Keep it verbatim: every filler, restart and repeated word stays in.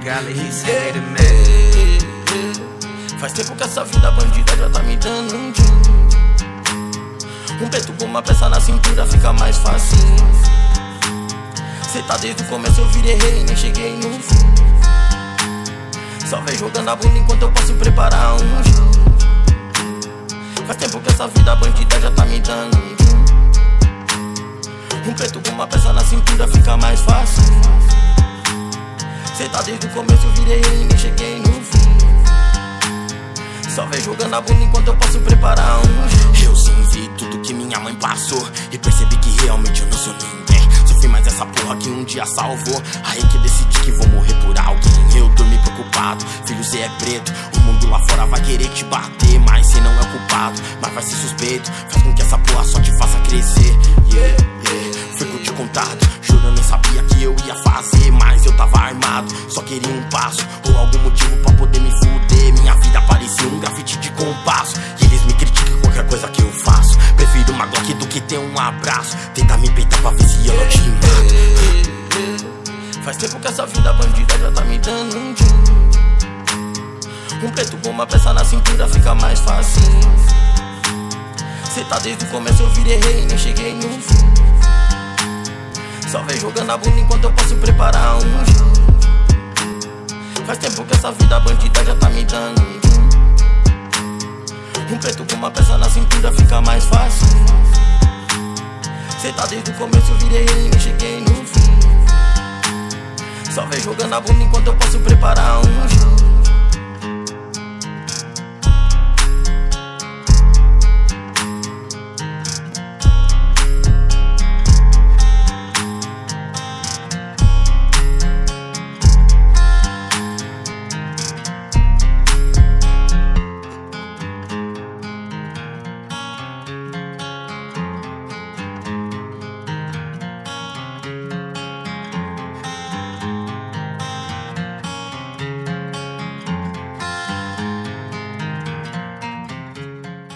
Gala, he's here to man. Faz tempo que essa vida bandida já tá me dando um tchum. Um preto com uma peça na cintura fica mais fácil. Cê tá desde o começo, eu virei rei, nem cheguei no fim. Só vem jogando a bunda enquanto eu posso preparar um gin. Faz tempo que essa vida bandida já tá me dando um tchum. Um preto com uma peça na cintura fica mais fácil. Cê tá desde o começo, eu virei rei, nem cheguei no fim. Só vem jogando a bunda enquanto eu posso preparar um gin. Eu sim vi tudo que minha mãe passou e percebi que realmente eu não sou ninguém. Sofri mais essa porra que um dia salvou. Aí que decidi que vou morrer por alguém. Eu dormi preocupado, filho, cê é preto. O mundo lá fora vai querer te bater, mas cê não é o culpado, mas vai ser suspeito. Faz com que essa porra só te faça crescer. Yeah, yeah. Foi que eu tinha contado, juro eu nem sabia que eu ia fazer, mas eu tava armado, só queria um passo ou algum motivo pra poder me fuder. Minha vida parecia um grafite de compasso e eles me criticam qualquer coisa que eu faço. Prefiro uma Glock do que ter um abraço. Tenta me peitar pra ver se eu não te mato. Faz tempo que essa vida bandida já tá me dando um tchum. Um preto com uma peça na cintura fica mais fácil. Cê tá desde o começo, eu virei rei, nem cheguei no fim. Só vem jogando a bunda enquanto eu posso preparar um gin. Faz tempo que essa vida bandida já tá me dando um tchum. Um preto com uma peça na cintura fica mais fácil. Cê tá desde o começo, eu virei rei, nem cheguei no fim. Só vem jogando a bunda enquanto eu posso preparar um gin.